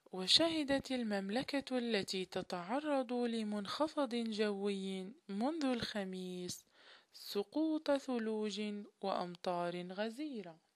وشهدت المملكة التي تتعرض لمنخفض جوي منذ الخميس سقوط ثلوج وأمطار غزيرة.